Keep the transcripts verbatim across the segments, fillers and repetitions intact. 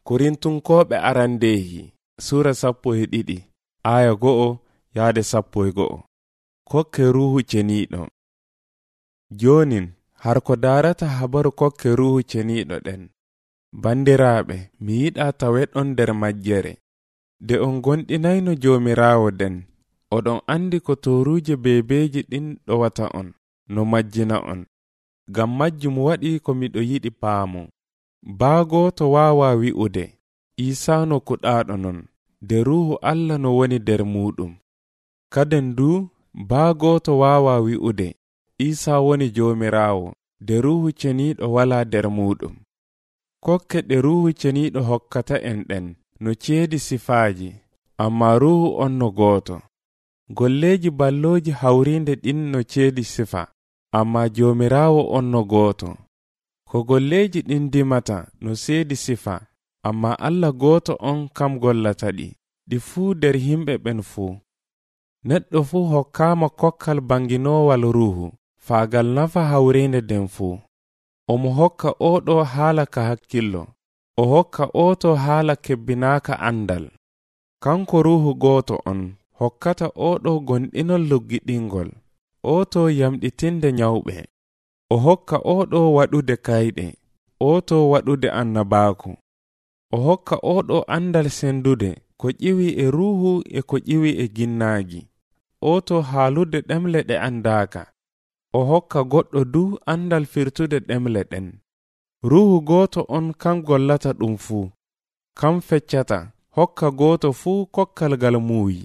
Korintunkoɓe arandehi sura sappo e ɗiɗi aya go'o yaade sappo e go'o. Kokke ruhu ceniɗo. Jonin har ko darata habaru kokke ruhu ceniɗo ɗen. Bandiraɓe, mi yiɗa taweɗon nder majjere. De on gonɗinayno Jomirawo den, oɗon andi ko toruje bebeji ɗin ɗowata on, no majjina on. Gam majjum waɗi ko miɗo yiɗi paamo. Baago to wawa wi'ude, Isa no kuɗaɗo non, de ruhu Allah no woni der muɗum. Kaden du, baago to wawa wi'ude, Isa woni Jomirawo, de ruhu ceniɗo wala der muɗum. Kokke ɗe ruhu ceniɗo hokkata en ɗen, no ceedi sifaji, amma ruhu on no goto. Golleji balloji hawrinde ɗin no ceedi sifa, amma Jomirawo on no goto. Ko golleji ɗin dimata no seedi sifa, amma Allah goto on kam gollata ɗi, ɗi fuu der himɓe ɓen fuu. Neɗɗo fuu hokkama kokkal banginowal ruhu, faagal nafa hawrinde den fuu. Omo hokka oɗo haala ka hakkillo, o hokka oto haala kebbinaka andal. Kanko ruhu goto on, hokkata oɗo gonɗinol luggiɗingol, oto yamɗitinde nyawɓe. O hokka oɗo waɗude kayɗe, oto waɗude annabaku. O hokka oɗo andal sendude, ko ƴiwi e ruhu e ko ƴiwi e ginnaaji, oto haalude ɗemle ɗe andaka. O hokka goɗɗo du andal firtude ɗemle ɗen. Ruhu goto on kam gollata ɗum fuu, kam feccata, hokka goto fuu kokkal gal muuyi.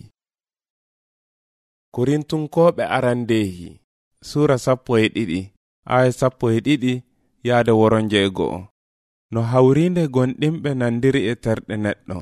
Korintunkoɓe arandehi sura sappo e ɗiɗi aya sappo e ɗiɗi yaade woronje e go'o. No hawrinde gonɗinɓe nandiri e terɗe neɗɗo.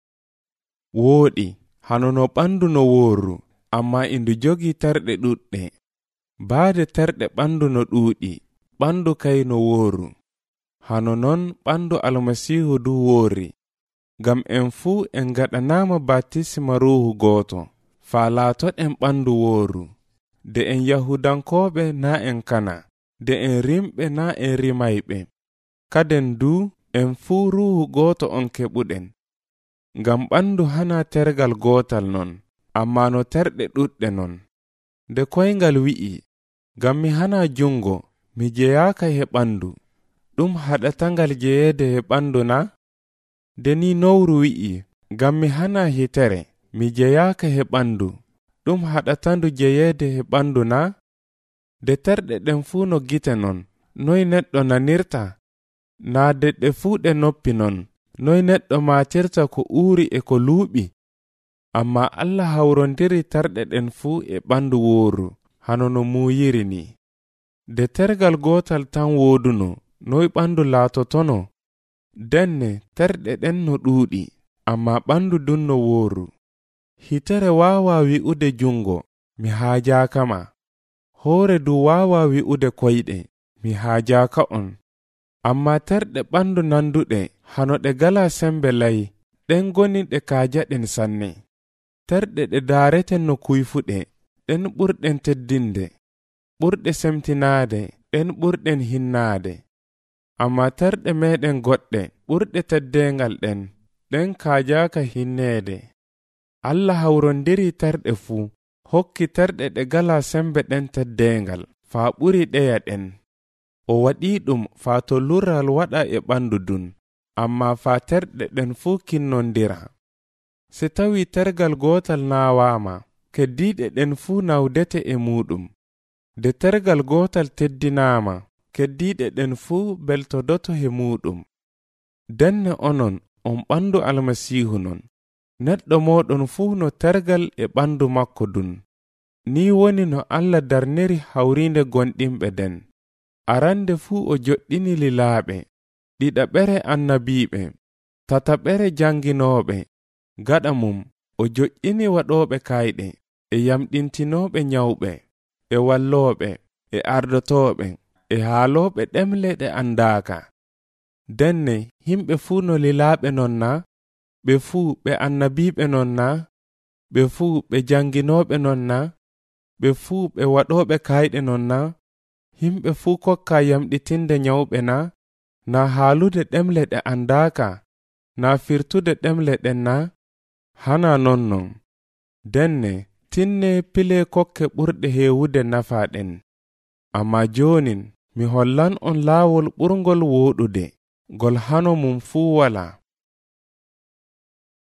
Wooɗi, hano no ɓandu no wooru, amma indu jogi terɗe ɗuɗɗe. Baade terɗe ɓandu no ɗuuɗi, ɓandu kay no wooru. Hano non ɓandu Almasihu du woori, gam en fuu en gaɗanama baptisma ruhu goto, faa laatoɗen ɓandu wooru. De en Yahudankoɓe na en kana, de en rimɓe na en rimayɓe. Kaden du en fuu ruhu goto on keɓuɗen. Ngam ɓandu hana tergal gotal non, amma no terɗe ɗuɗɗe non. De koyngal wi'i, ngam mi hana jungo, mi jeyaka he ɓandu, ɗum haɗatangal jeyede he ɓandu na? De ni nowru wi'i, ngam mi hana hitere, mi jeyaka he ɓandu, ɗum haɗatandu jeyede he ɓandu na? De terɗe ɗen fuu no gite non, noy neɗɗo nanirta? Na de ɗe fuu ɗe noppi non, noy neɗɗo matirta ko uuri e ko luuɓi? Amma Allah hawrondiri terɗe ɗen fuu e ɓandu wooru, hano no muuyiri ni. De tergal gotal tan wooduno, noy ɓandu laatotono? Denne terɗe ɗen no ɗuuɗi, amma ɓandu dun no wooru. Hitere wawa wi'ude jungo, mi haajakama. Hoore du wawa wi'ude koyɗe, mi haajaka on. Amma terɗe ɓandu nanduɗe, hano ɗe gala sembe layi, ɗen goni ɗe kaajaɗen sanne. Terɗe ɗe daareten no kuyfuɗe, ɗen ɓurɗen teddinde. Ɓurɗe semtinaade, ɗen ɓurɗen hinnaade. Amma terɗe meɗen goɗɗe, ɓurɗe teddengal ɗen, ɗen kaajaka hinneede. Allah hawrondiri terɗe fuu, hokki terɗe ɗe gala sembe ɗen teddengal, faa ɓuri ɗeya ɗen. O waɗi ɗum faa to lural waɗa e ɓandu dun, amma faa terɗe ɗen fuu kinnondira. Se tawi tergal gotal naawama, keddiɗe ɗen fuu nawdete e muɗum. De tergal gotal teddinaama, keddiɗe ɗen fuu beltodoto he muɗum. Denne onon, on ɓandu Almasihu non. Neɗɗo moɗon fuu no tergal e ɓandu makko dun. Ni woni no Allah darniri hawrinde gonɗinɓe den. Arande fuu o joɗɗini lilaaɓe, ɗiɗaɓere annabiɓe, tataɓere janginoɓe. Gaɗa mum, o joƴƴini waɗoɓe kayɗe, e yamɗintinoɓe nyawɓe, e walloɓe, e ardotoɓe, e haaloɓe ɗemle ɗe andaka. Denne himɓe fuu no lilaaɓe non na? Ɓe fuu ɓe annabiɓe non na? Ɓe fuu ɓe janginoɓe non na? Ɓe fuu ɓe waɗoɓe kayɗe non na? Himɓe fuu kokka yamɗitinde nyawɓe na? Na haalude ɗemle ɗe andaka? Na firtude ɗemle ɗen na? Hana nonnon. Denne tinne pile kokke ɓurɗe heewude nafaaɗen. Amma jonin mi hollan on laawol ɓurngol wooɗude, gol hano mum fuu wala.